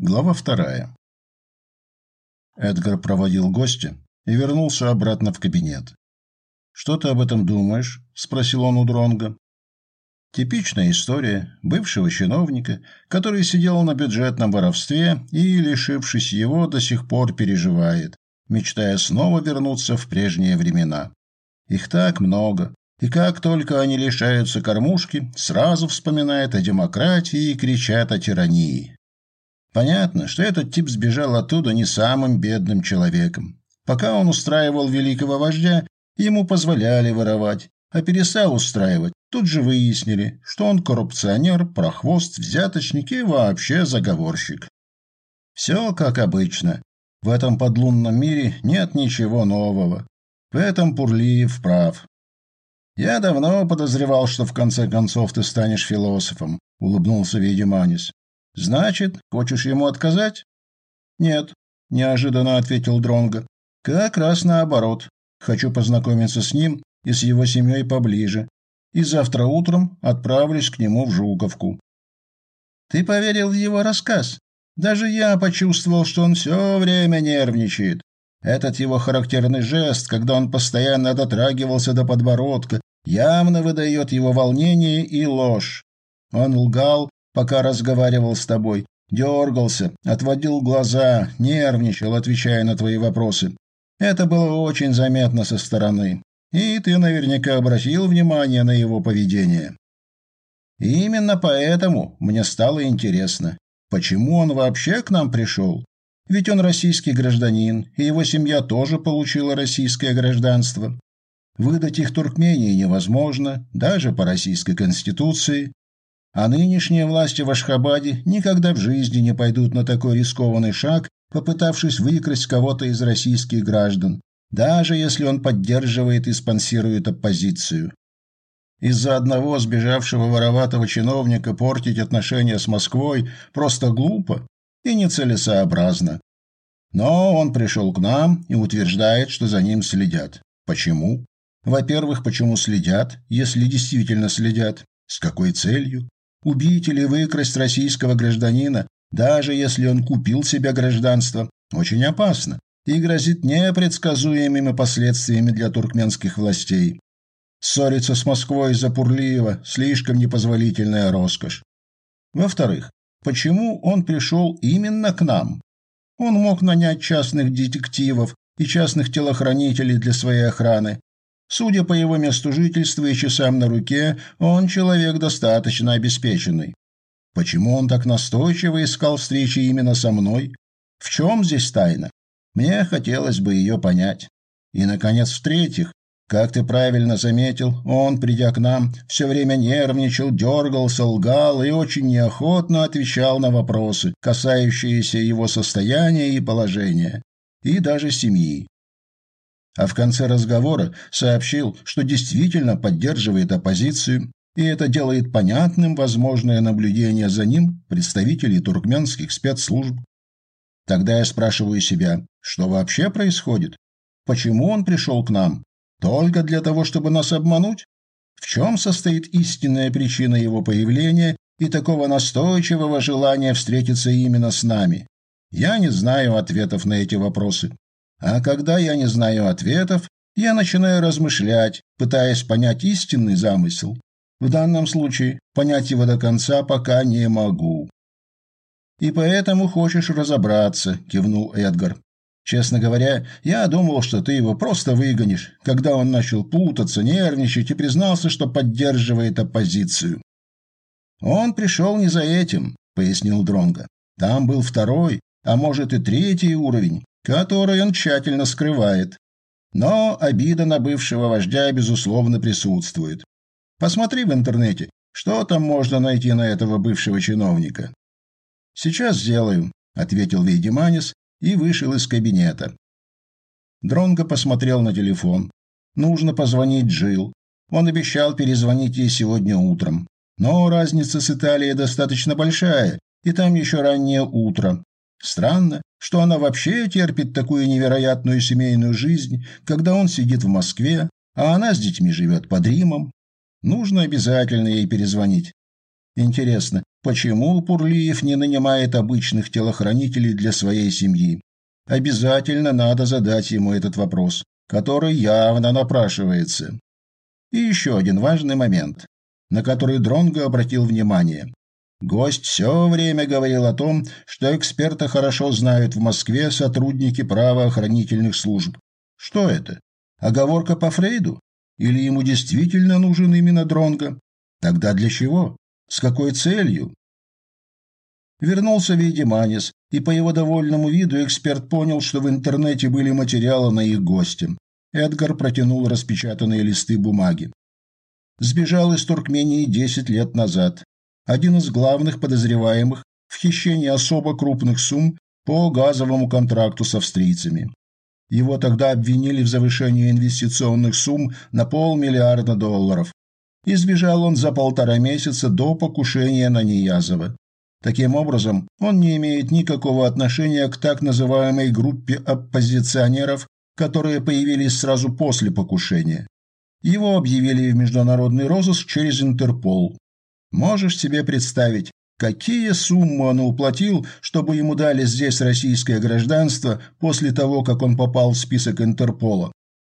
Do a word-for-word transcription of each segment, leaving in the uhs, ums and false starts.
Глава вторая. Эдгар проводил гостя и вернулся обратно в кабинет. «Что ты об этом думаешь?» – спросил он у Дронга. Типичная история бывшего чиновника, который сидел на бюджетном воровстве и, лишившись его, до сих пор переживает, мечтая снова вернуться в прежние времена. Их так много, и как только они лишаются кормушки, сразу вспоминают о демократии и кричат о тирании. Понятно, что этот тип сбежал оттуда не самым бедным человеком. Пока он устраивал великого вождя, ему позволяли воровать, а перестал устраивать, тут же выяснили, что он коррупционер, прохвост, взяточник и вообще заговорщик. Все как обычно. В этом подлунном мире нет ничего нового. В этом Пурлиев прав. «Я давно подозревал, что в конце концов ты станешь философом», — улыбнулся Вейдеманис. «Значит, хочешь ему отказать?» «Нет», – неожиданно ответил Дронго. «Как раз наоборот. Хочу познакомиться с ним и с его семьей поближе. И завтра утром отправлюсь к нему в Жуковку». «Ты поверил в его рассказ? Даже я почувствовал, что он все время нервничает. Этот его характерный жест, когда он постоянно дотрагивался до подбородка, явно выдает его волнение и ложь. Он лгал, пока разговаривал с тобой, дергался, отводил глаза, нервничал, отвечая на твои вопросы. Это было очень заметно со стороны, и ты наверняка обратил внимание на его поведение. И именно поэтому мне стало интересно, почему он вообще к нам пришел. Ведь он российский гражданин, и его семья тоже получила российское гражданство. Выдать их Туркмении невозможно, даже по российской конституции. А нынешние власти в Ашхабаде никогда в жизни не пойдут на такой рискованный шаг, попытавшись выкрасть кого-то из российских граждан, даже если он поддерживает и спонсирует оппозицию. Из-за одного сбежавшего вороватого чиновника портить отношения с Москвой просто глупо и нецелесообразно. Но он пришел к нам и утверждает, что за ним следят. Почему? Во-первых, почему следят, если действительно следят? С какой целью? Убить или выкрасть российского гражданина, даже если он купил себе гражданство, очень опасно и грозит непредсказуемыми последствиями для туркменских властей. Ссориться с Москвой из-за Пурлиева – слишком непозволительная роскошь. Во-вторых, почему он пришел именно к нам? Он мог нанять частных детективов и частных телохранителей для своей охраны. Судя по его месту жительства и часам на руке, он человек достаточно обеспеченный. Почему он так настойчиво искал встречи именно со мной? В чем здесь тайна? Мне хотелось бы ее понять. И, наконец, в-третьих, как ты правильно заметил, он, придя к нам, все время нервничал, дергался, лгал и очень неохотно отвечал на вопросы, касающиеся его состояния и положения, и даже семьи. А в конце разговора сообщил, что действительно поддерживает оппозицию, и это делает понятным возможное наблюдение за ним представителей туркменских спецслужб. Тогда я спрашиваю себя, что вообще происходит? Почему он пришел к нам? Только для того, чтобы нас обмануть? В чем состоит истинная причина его появления и такого настойчивого желания встретиться именно с нами? Я не знаю ответов на эти вопросы. А когда я не знаю ответов, я начинаю размышлять, пытаясь понять истинный замысел. В данном случае понять его до конца пока не могу. «И поэтому хочешь разобраться», – кивнул Эдгар. «Честно говоря, я думал, что ты его просто выгонишь, когда он начал путаться, нервничать и признался, что поддерживает оппозицию». «Он пришел не за этим», – пояснил Дронго. «Там был второй, а может и третий уровень, который он тщательно скрывает. Но обида на бывшего вождя, безусловно, присутствует. Посмотри в интернете, что там можно найти на этого бывшего чиновника». «Сейчас сделаю», — ответил Вейдеманис и вышел из кабинета. Дронго посмотрел на телефон. Нужно позвонить Джилл. Он обещал перезвонить ей сегодня утром. Но разница с Италией достаточно большая, и там еще раннее утро. Странно, что она вообще терпит такую невероятную семейную жизнь, когда он сидит в Москве, а она с детьми живет под Римом. Нужно обязательно ей перезвонить. Интересно, почему Пурлиев не нанимает обычных телохранителей для своей семьи. Обязательно надо задать ему этот вопрос, который явно напрашивается. И еще один важный момент, на который Дронго обратил внимание. Гость все время говорил о том, что эксперта хорошо знают в Москве сотрудники правоохранительных служб. Что это? Оговорка по Фрейду? Или ему действительно нужен именно Дронго? Тогда для чего? С какой целью? Вернулся Вейдеманис, и по его довольному виду эксперт понял, что в интернете были материалы на их гостя. Эдгар протянул распечатанные листы бумаги. Сбежал из Туркмении десять лет назад. Один из главных подозреваемых в хищении особо крупных сумм по газовому контракту с австрийцами. Его тогда обвинили в завышении инвестиционных сумм на полмиллиарда долларов. И сбежал он за полтора месяца до покушения на Ниязова. Таким образом, он не имеет никакого отношения к так называемой группе оппозиционеров, которые появились сразу после покушения. Его объявили в международный розыск через Интерпол. Можешь себе представить, какие суммы он уплатил, чтобы ему дали здесь российское гражданство после того, как он попал в список Интерпола?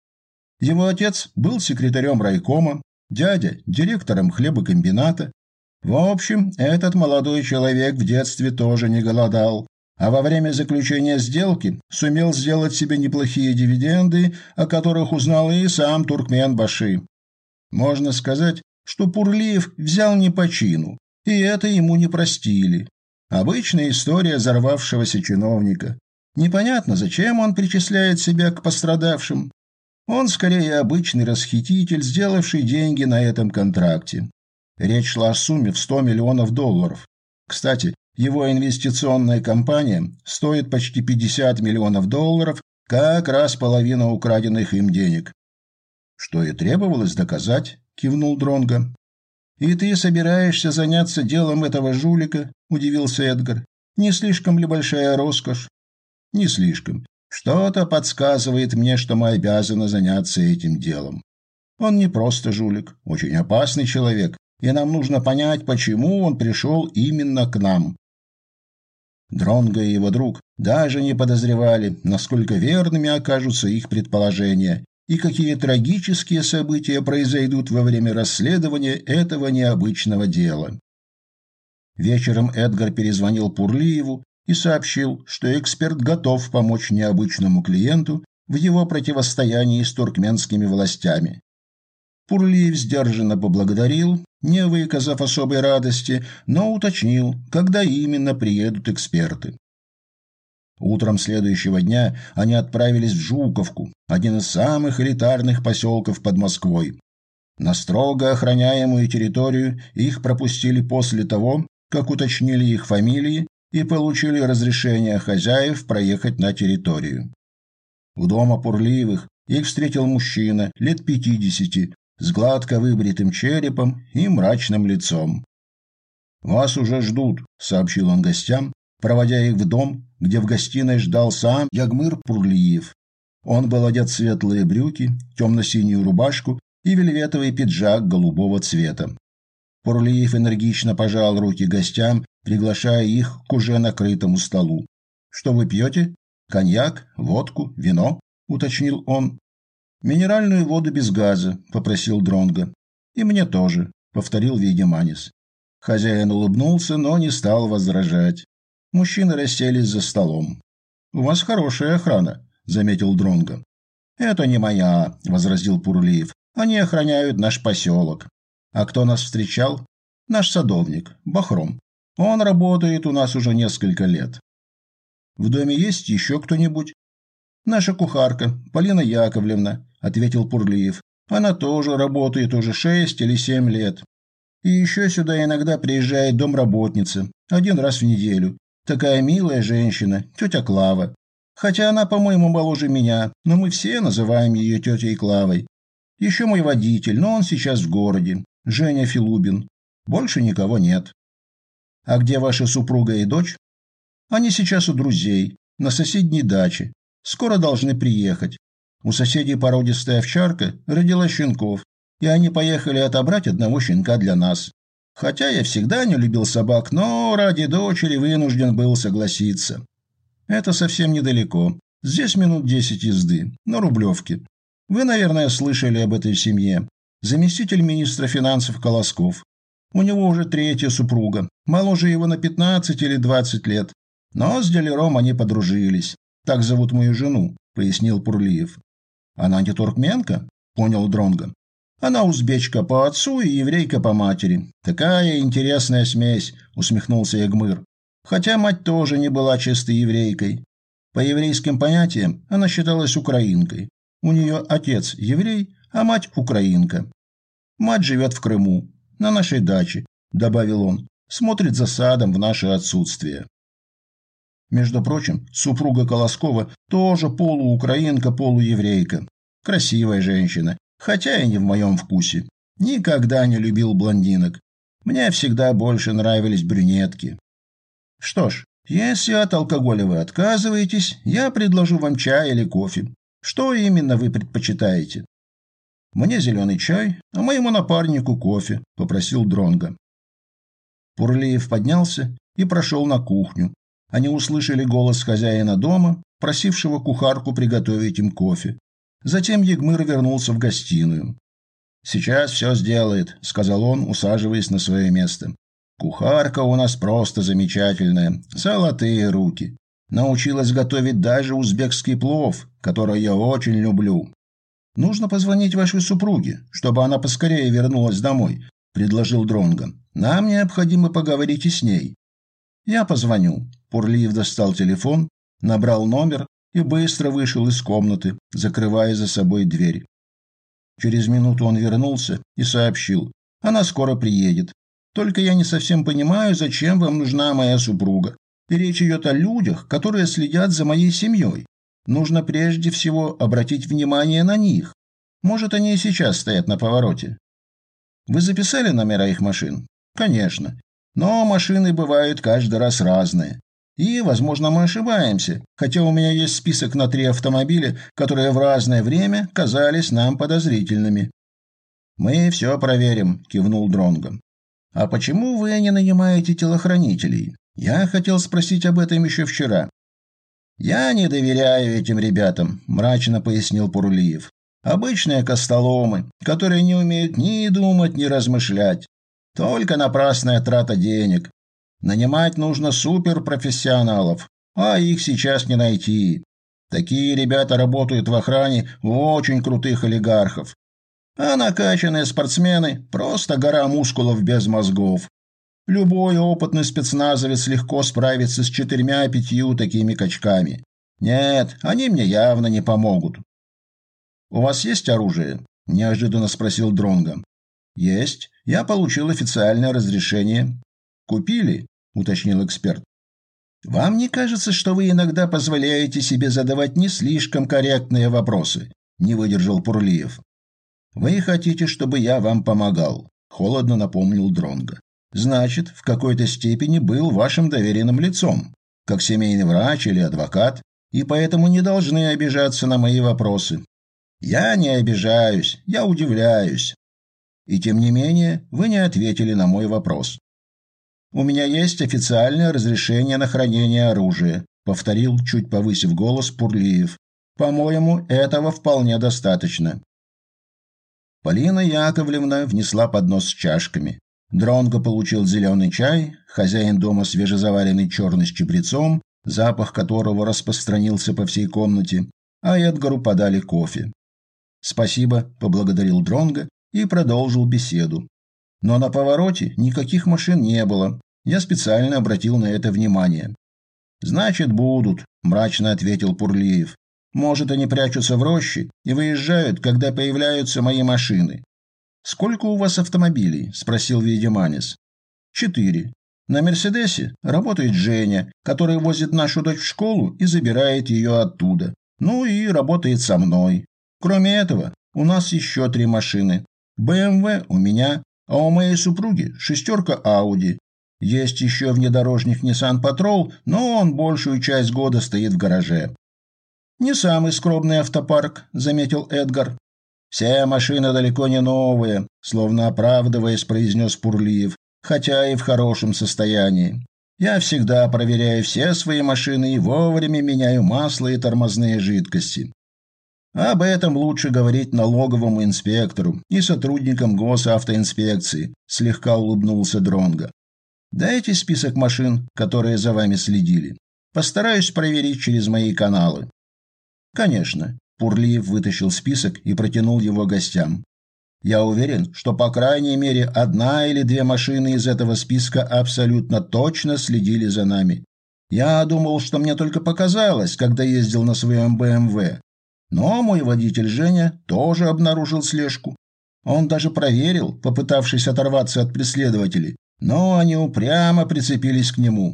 Его отец был секретарем райкома, дядя – директором хлебокомбината. В общем, этот молодой человек в детстве тоже не голодал, а во время заключения сделки сумел сделать себе неплохие дивиденды, о которых узнал и сам Туркменбаши. Можно сказать, что Пурлиев взял не по чину, и это ему не простили. Обычная история взорвавшегося чиновника. Непонятно, зачем он причисляет себя к пострадавшим. Он скорее обычный расхититель, сделавший деньги на этом контракте. Речь шла о сумме в сто миллионов долларов. Кстати, его инвестиционная компания стоит почти пятьдесят миллионов долларов, как раз половина украденных им денег. Что и требовалось доказать, кивнул Дронго. И ты собираешься заняться делом этого жулика? Удивился Эдгар. Не слишком ли большая роскошь? Не слишком. Что-то подсказывает мне, что мы обязаны заняться этим делом. Он не просто жулик, очень опасный человек, и нам нужно понять, почему он пришел именно к нам. Дронго и его друг даже не подозревали, насколько верными окажутся их предположения и какие трагические события произойдут во время расследования этого необычного дела. Вечером Эдгар перезвонил Пурлиеву и сообщил, что эксперт готов помочь необычному клиенту в его противостоянии с туркменскими властями. Пурлиев сдержанно поблагодарил, не выказав особой радости, но уточнил, когда именно приедут эксперты. Утром следующего дня они отправились в Жуковку, один из самых элитарных поселков под Москвой. На строго охраняемую территорию их пропустили после того, как уточнили их фамилии и получили разрешение хозяев проехать на территорию. У дома Пурлиевых их встретил мужчина лет пятидесяти, с гладко выбритым черепом и мрачным лицом. «Вас уже ждут», — сообщил он гостям, проводя их в дом, где в гостиной ждал сам Ягмыр Пурлиев. Он был одет в светлые брюки, темно-синюю рубашку и вельветовый пиджак голубого цвета. Пурлиев энергично пожал руки гостям, приглашая их к уже накрытому столу. «Что вы пьете? Коньяк, водку, вино?» — уточнил он. «Минеральную воду без газа», — попросил Дронго. «И мне тоже», — повторил Вейдеманис. Хозяин улыбнулся, но не стал возражать. Мужчины расселись за столом. «У вас хорошая охрана», — заметил Дронго. «Это не моя», — возразил Пурлиев. «Они охраняют наш поселок». «А кто нас встречал?» «Наш садовник, Бахром. Он работает у нас уже несколько лет». «В доме есть еще кто-нибудь?» «Наша кухарка, Полина Яковлевна», — ответил Пурлиев. «Она тоже работает уже шесть или семь лет. И еще сюда иногда приезжает домработница, один раз в неделю. Такая милая женщина, тетя Клава. Хотя она, по-моему, моложе меня, но мы все называем ее тетей Клавой. Еще мой водитель, но он сейчас в городе, Женя Филубин. Больше никого нет». «А где ваша супруга и дочь?» «Они сейчас у друзей, на соседней даче. Скоро должны приехать. У соседей породистая овчарка родила щенков, и они поехали отобрать одного щенка для нас. Хотя я всегда не любил собак, но ради дочери вынужден был согласиться. Это совсем недалеко. Здесь минут десять езды, на Рублевке. Вы, наверное, слышали об этой семье. Заместитель министра финансов Колосков. У него уже третья супруга, моложе его на пятнадцать или двадцать лет. Но с Делером они подружились. Так зовут мою жену, пояснил Пурлиев. Она не туркменка? Понял Дронго. Она узбечка по отцу и еврейка по матери. Такая интересная смесь, усмехнулся Эгмыр. Хотя мать тоже не была чистой еврейкой. По еврейским понятиям она считалась украинкой. У нее отец еврей, а мать украинка. Мать живет в Крыму, на нашей даче, добавил он, смотрит за садом в наше отсутствие. Между прочим, супруга Колоскова тоже полуукраинка, полуеврейка. Красивая женщина, хотя и не в моем вкусе. Никогда не любил блондинок. Мне всегда больше нравились брюнетки. Что ж, если от алкоголя вы отказываетесь, я предложу вам чай или кофе. Что именно вы предпочитаете? Мне зеленый чай, а моему напарнику кофе, попросил Дронго. Пурлиев поднялся и прошел на кухню. Они услышали голос хозяина дома, просившего кухарку приготовить им кофе. Затем Егмыр вернулся в гостиную. «Сейчас все сделает», — сказал он, усаживаясь на свое место. «Кухарка у нас просто замечательная, золотые руки. Научилась готовить даже узбекский плов, который я очень люблю. Нужно позвонить вашей супруге, чтобы она поскорее вернулась домой», — предложил Дронго. «Нам необходимо поговорить и с ней». «Я позвоню». Пурлиев достал телефон, набрал номер и быстро вышел из комнаты, закрывая за собой дверь. Через минуту он вернулся и сообщил: «Она скоро приедет. Только я не совсем понимаю, зачем вам нужна моя супруга. И речь идет о людях, которые следят за моей семьей. Нужно прежде всего обратить внимание на них. Может, они и сейчас стоят на повороте». «Вы записали номера их машин?» «Конечно. Но машины бывают каждый раз разные. И, возможно, мы ошибаемся, хотя у меня есть список на три автомобиля, которые в разное время казались нам подозрительными». «Мы все проверим», – кивнул Дронго. «А почему вы не нанимаете телохранителей? Я хотел спросить об этом еще вчера». «Я не доверяю этим ребятам», – мрачно пояснил Пурлиев. «Обычные костоломы, которые не умеют ни думать, ни размышлять. Только напрасная трата денег. Нанимать нужно суперпрофессионалов, а их сейчас не найти. Такие ребята работают в охране у очень крутых олигархов. А накачанные спортсмены – просто гора мускулов без мозгов. Любой опытный спецназовец легко справится с четырьмя-пятью такими качками. Нет, они мне явно не помогут». «У вас есть оружие?» – неожиданно спросил Дронго. «Есть. Я получил официальное разрешение». «Купили?» – уточнил эксперт. «Вам не кажется, что вы иногда позволяете себе задавать не слишком корректные вопросы?» – не выдержал Пурлиев. «Вы хотите, чтобы я вам помогал?» – холодно напомнил Дронго. «Значит, в какой-то степени был вашим доверенным лицом, как семейный врач или адвокат, и поэтому не должны обижаться на мои вопросы». «Я не обижаюсь, я удивляюсь. И тем не менее, вы не ответили на мой вопрос». «У меня есть официальное разрешение на хранение оружия», — повторил, чуть повысив голос, Пурлиев. «По-моему, этого вполне достаточно». Полина Яковлевна внесла поднос с чашками. Дронго получил зеленый чай, хозяин дома свежезаваренный черный с чабрецом, запах которого распространился по всей комнате, а Эдгару подали кофе. «Спасибо», — поблагодарил Дронго и продолжил беседу. «Но на повороте никаких машин не было. Я специально обратил на это внимание». «Значит, будут», – мрачно ответил Пурлиев. «Может, они прячутся в роще и выезжают, когда появляются мои машины». «Сколько у вас автомобилей?» – спросил Ведиманис. «Четыре. На «Мерседесе» работает Женя, который возит нашу дочь в школу и забирает ее оттуда. Ну и работает со мной. Кроме этого, у нас еще три машины. бэ эм вэ у меня, а у моей супруги шестерка Ауди. Есть еще внедорожник Nissan Patrol, но он большую часть года стоит в гараже». «Не самый скромный автопарк», — заметил Эдгар. «Все машины далеко не новые», — словно оправдываясь, произнес Пурлиев. хотя и в хорошем состоянии. Я всегда проверяю все свои машины и вовремя меняю масло и тормозные жидкости. Об этом лучше говорить налоговому инспектору и сотрудникам госавтоинспекции, слегка улыбнулся Дронго. Дайте список машин, которые за вами следили. Постараюсь проверить через мои каналы. Конечно, Пурлиев вытащил список и протянул его гостям. Я уверен, что по крайней мере одна или две машины из этого списка абсолютно точно следили за нами. Я думал, что мне только показалось, когда ездил на своем бэ эм вэ. Но мой водитель Женя тоже обнаружил слежку. Он даже проверил, попытавшись оторваться от преследователей, но они упрямо прицепились к нему.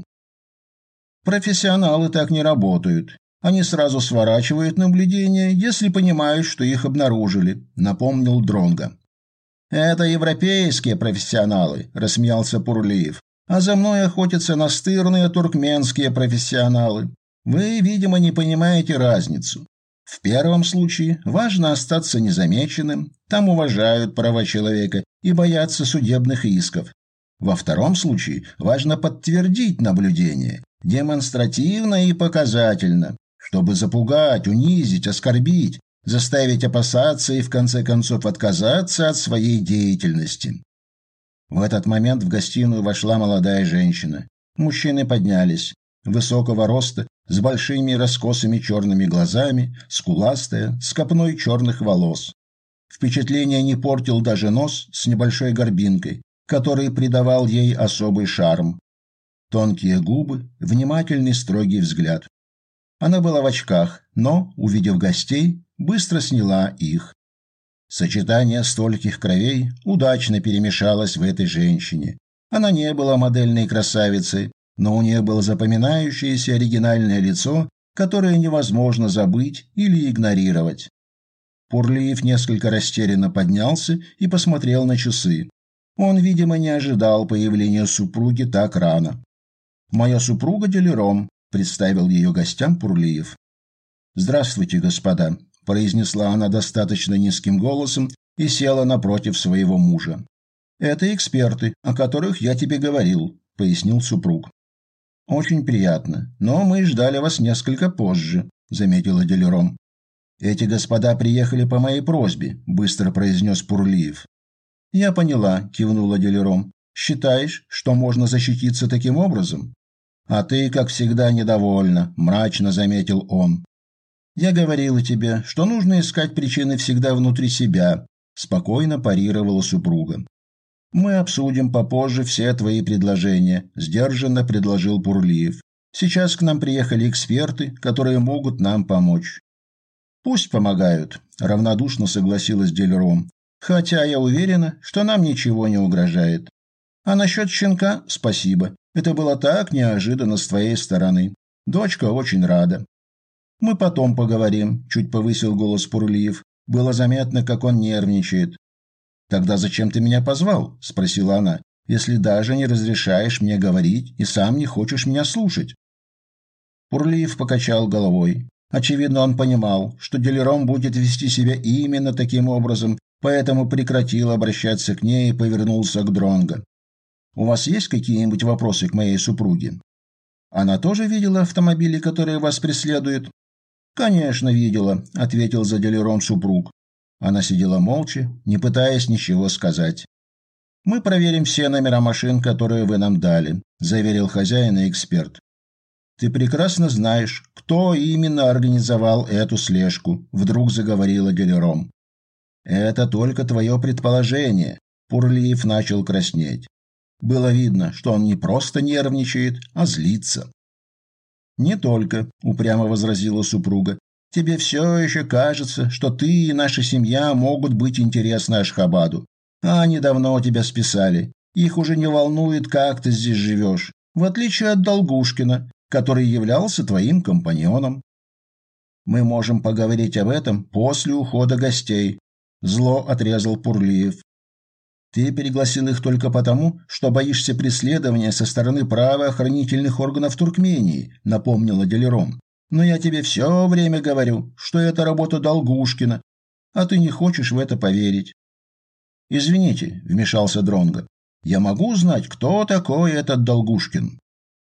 Профессионалы так не работают. Они сразу сворачивают наблюдение, если понимают, что их обнаружили, напомнил Дронго. Это европейские профессионалы, рассмеялся Пурлиев. А за мной охотятся настырные туркменские профессионалы. Вы, видимо, не понимаете разницу. В первом случае важно остаться незамеченным, там уважают права человека и боятся судебных исков. Во втором случае важно подтвердить наблюдение, демонстративно и показательно, чтобы запугать, унизить, оскорбить, заставить опасаться и в конце концов отказаться от своей деятельности. В этот момент в гостиную вошла молодая женщина. Мужчины поднялись. Высокого роста, с большими раскосыми черными глазами, скуластая, с копной черных волос. Впечатление не портил даже нос с небольшой горбинкой, который придавал ей особый шарм. Тонкие губы, внимательный строгий взгляд. Она была в очках, но, увидев гостей, быстро сняла их. Сочетание стольких кровей удачно перемешалось в этой женщине. Она не была модельной красавицей, но у нее было запоминающееся оригинальное лицо, которое невозможно забыть или игнорировать. Пурлиев несколько растерянно поднялся и посмотрел на часы. Он, видимо, не ожидал появления супруги так рано. «Моя супруга Делерон», — представил ее гостям Пурлиев. «Здравствуйте, господа», — произнесла она достаточно низким голосом и села напротив своего мужа. «Это эксперты, о которых я тебе говорил», — пояснил супруг. «Очень приятно, но мы ждали вас несколько позже», — заметила Делерон. «Эти господа приехали по моей просьбе», — быстро произнес Пурлиев. «Я поняла», — кивнула Делерон. «Считаешь, что можно защититься таким образом?» «А ты, как всегда, недовольна», — мрачно заметил он. «Я говорила тебе, что нужно искать причины всегда внутри себя», — спокойно парировала супруга. «Мы обсудим попозже все твои предложения», – сдержанно предложил Пурлиев. «Сейчас к нам приехали эксперты, которые могут нам помочь». «Пусть помогают», – равнодушно согласилась Делерон. «Хотя я уверена, что нам ничего не угрожает. А насчет щенка – спасибо. Это было так неожиданно с твоей стороны. Дочка очень рада». «Мы потом поговорим», – чуть повысил голос Пурлиев. Было заметно, как он нервничает. «Тогда зачем ты меня позвал?» – спросила она. «Если даже не разрешаешь мне говорить и сам не хочешь меня слушать». Пурлиев покачал головой. Очевидно, он понимал, что Делерон будет вести себя именно таким образом, поэтому прекратил обращаться к ней и повернулся к Дронго. «У вас есть какие-нибудь вопросы к моей супруге?» «Она тоже видела автомобили, которые вас преследуют?» «Конечно, видела», – ответил за Делерон супруг. Она сидела молча, не пытаясь ничего сказать. «Мы проверим все номера машин, которые вы нам дали», – заверил хозяин и эксперт. «Ты прекрасно знаешь, кто именно организовал эту слежку», – вдруг заговорила Делерон. «Это только твое предположение», – Пурлиев начал краснеть. Было видно, что он не просто нервничает, а злится. «Не только», – упрямо возразила супруга. «Тебе все еще кажется, что ты и наша семья могут быть интересны Ашхабаду. А они давно тебя списали. Их уже не волнует, как ты здесь живешь, в отличие от Долгушкина, который являлся твоим компаньоном. Мы можем поговорить об этом после ухода гостей», – зло отрезал Пурлиев. «Ты пригласил их только потому, что боишься преследования со стороны правоохранительных органов Туркмении», – напомнила Делерон. «Но я тебе все время говорю, что это работа Долгушкина, а ты не хочешь в это поверить». «Извините», – вмешался Дронго. Я могу узнать, кто такой этот Долгушкин?»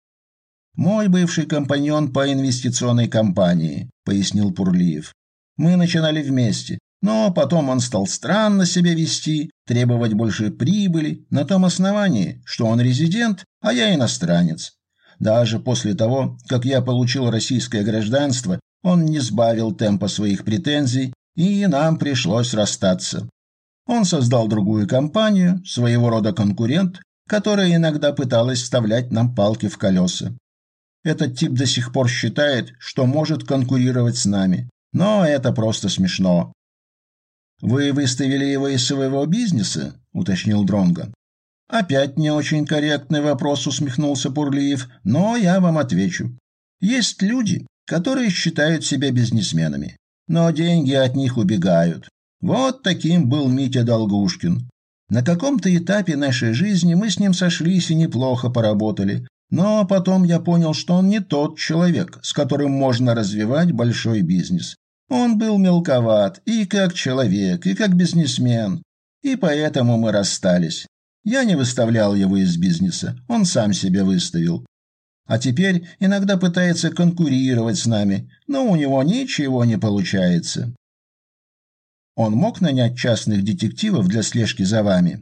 «Мой бывший компаньон по инвестиционной компании», — пояснил Пурлиев. «Мы начинали вместе, но потом он стал странно себя вести, требовать больше прибыли, на том основании, что он резидент, а я иностранец. Даже после того, как я получил российское гражданство, он не сбавил темпа своих претензий, и нам пришлось расстаться. Он создал другую компанию, своего рода конкурент, которая иногда пыталась вставлять нам палки в колеса. Этот тип до сих пор считает, что может конкурировать с нами, но это просто смешно». «Вы выставили его из своего бизнеса?» – уточнил Дронго. «Опять не очень корректный вопрос», – усмехнулся Пурлиев, – «но я вам отвечу. Есть люди, которые считают себя бизнесменами, но деньги от них убегают. Вот таким был Митя Долгушкин. На каком-то этапе нашей жизни мы с ним сошлись и неплохо поработали, но потом я понял, что он не тот человек, с которым можно развивать большой бизнес. Он был мелковат и как человек, и как бизнесмен, и поэтому мы расстались. Я не выставлял его из бизнеса, он сам себя выставил. А теперь иногда пытается конкурировать с нами, но у него ничего не получается». «Он мог нанять частных детективов для слежки за вами?»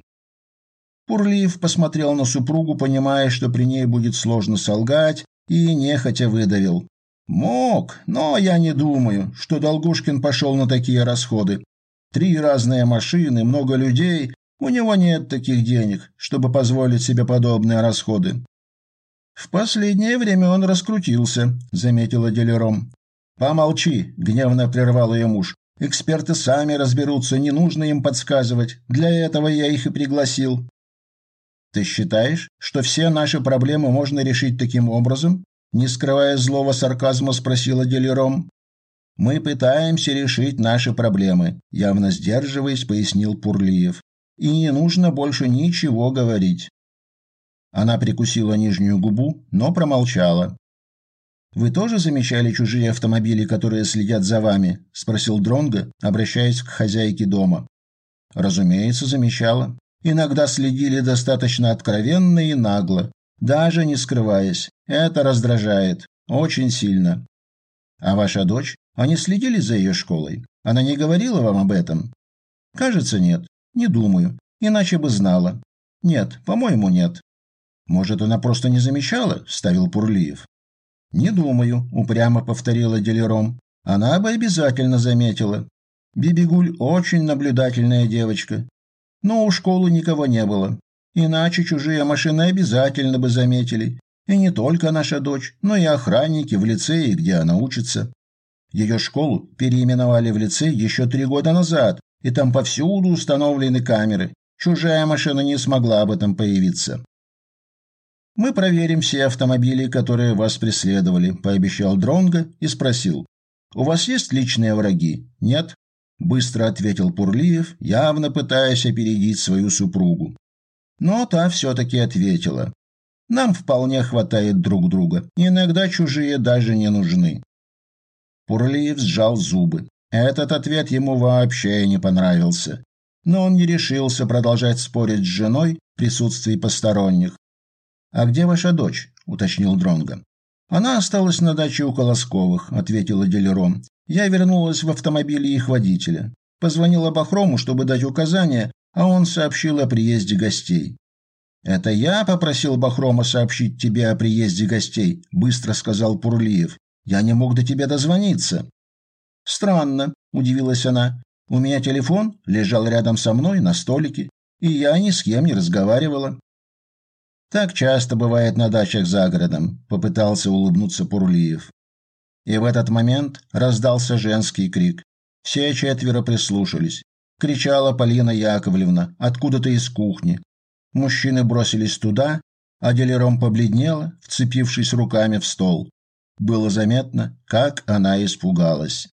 Пурлиев посмотрел на супругу, понимая, что при ней будет сложно солгать, и нехотя выдавил: «Мог, но я не думаю, что Долгушкин пошел на такие расходы. Три разные машины, много людей, у него нет таких денег, чтобы позволить себе подобные расходы». «В последнее время он раскрутился», — заметила Делером. «Помолчи», — гневно прервал ее муж. «Эксперты сами разберутся, не нужно им подсказывать. Для этого я их и пригласил». «Ты считаешь, что все наши проблемы можно решить таким образом?» Не скрывая злого сарказма, спросила Делером. «Мы пытаемся решить наши проблемы», — явно сдерживаясь, пояснил Пурлиев. «И не нужно больше ничего говорить». Она прикусила нижнюю губу, но промолчала. «Вы тоже замечали чужие автомобили, которые следят за вами?» – спросил Дронго, обращаясь к хозяйке дома. «Разумеется, замечала. Иногда следили достаточно откровенно и нагло, даже не скрываясь. Это раздражает. Очень сильно». «А ваша дочь? Они следили за ее школой? Она не говорила вам об этом?» «Кажется, нет. Не думаю. Иначе бы знала. Нет, по-моему, нет». «Может, она просто не замечала?» – вставил Пурлиев. «Не думаю», – упрямо повторила Делером. «Она бы обязательно заметила. Бибигуль очень наблюдательная девочка. Но у школы никого не было. Иначе чужие машины обязательно бы заметили. И не только наша дочь, но и охранники в лицее, где она учится. Ее школу переименовали в лицей еще три года назад, и там повсюду установлены камеры. Чужая машина не смогла об этом появиться». «Мы проверим все автомобили, которые вас преследовали», – пообещал Дронго и спросил: «У вас есть личные враги?» «Нет», – быстро ответил Пурлиев, явно пытаясь опередить свою супругу. Но та все-таки ответила: «Нам вполне хватает друг друга. Иногда чужие даже не нужны». Пурлиев сжал зубы. Этот ответ ему вообще не понравился. Но он не решился продолжать спорить с женой в присутствии посторонних. «А где ваша дочь?» – уточнил Дронго. «Она осталась на даче у Колосковых», – ответила Делером. «Я вернулась в автомобиле их водителя. Позвонила Бахрому, чтобы дать указания, а он сообщил о приезде гостей». «Это я попросил Бахрома сообщить тебе о приезде гостей», – быстро сказал Пурлиев. «Я не мог до тебя дозвониться». «Странно», – удивилась она. «У меня телефон лежал рядом со мной на столике, и я ни с кем не разговаривала». «Так часто бывает на дачах за городом», – попытался улыбнуться Пурлиев. И в этот момент раздался женский крик. Все четверо прислушались. Кричала Полина Яковлевна откуда-то из кухни. Мужчины бросились туда, а Делером побледнела, вцепившись руками в стол. Было заметно, как она испугалась.